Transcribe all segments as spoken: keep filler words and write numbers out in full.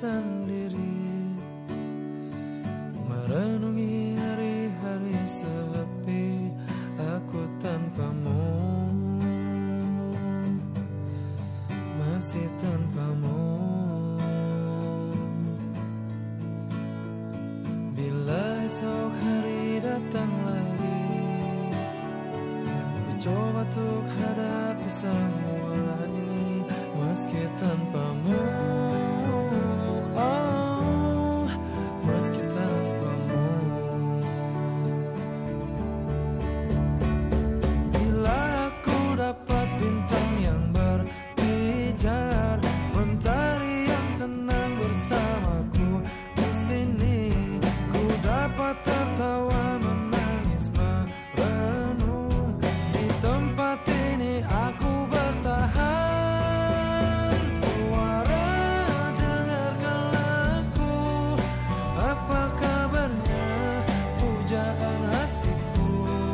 sendiri, merenungi hari-hari sepi aku tanpamu, masih tanpamu. Bila esok hari datang lagi, ku coba untuk hadapi semua ini meski tanpamu. Oh, meski tanpamu. Bila aku dapat bintang yang berpijar, mentari yang tenang bersamaku di sini, ku dapat tertawa, menangis, merenung. Di tempat ini aku bertahan. Suara, dengarkanlah aku, apa kabarnya, pujaan hatiku.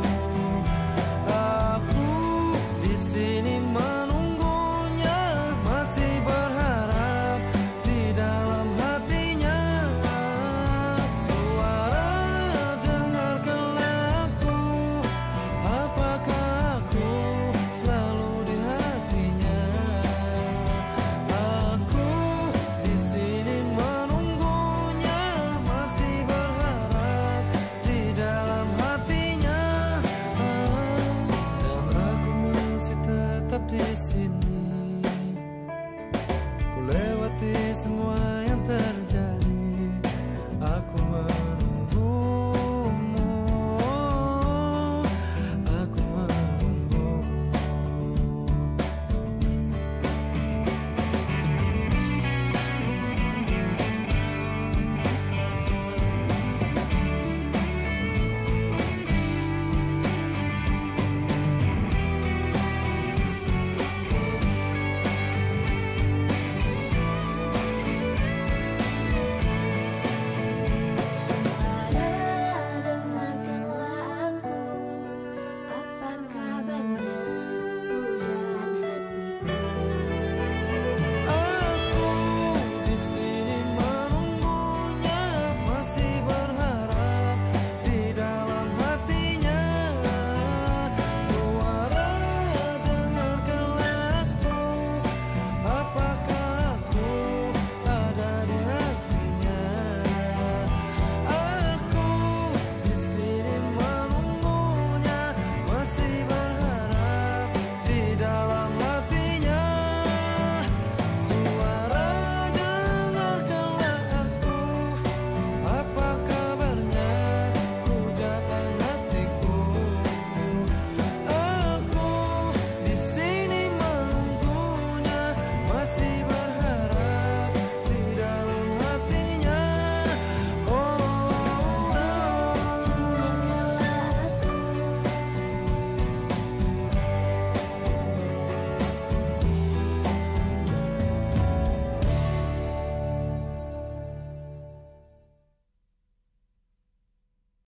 Aku di sini menunggunya, masih berharap di dalam hatinya. Suara, dengarkanlah aku, apakah aku selalu di hatinya. Aku di sini menunggunya, masih berharap di dalam hatinya. Dan aku masih tetap di sini.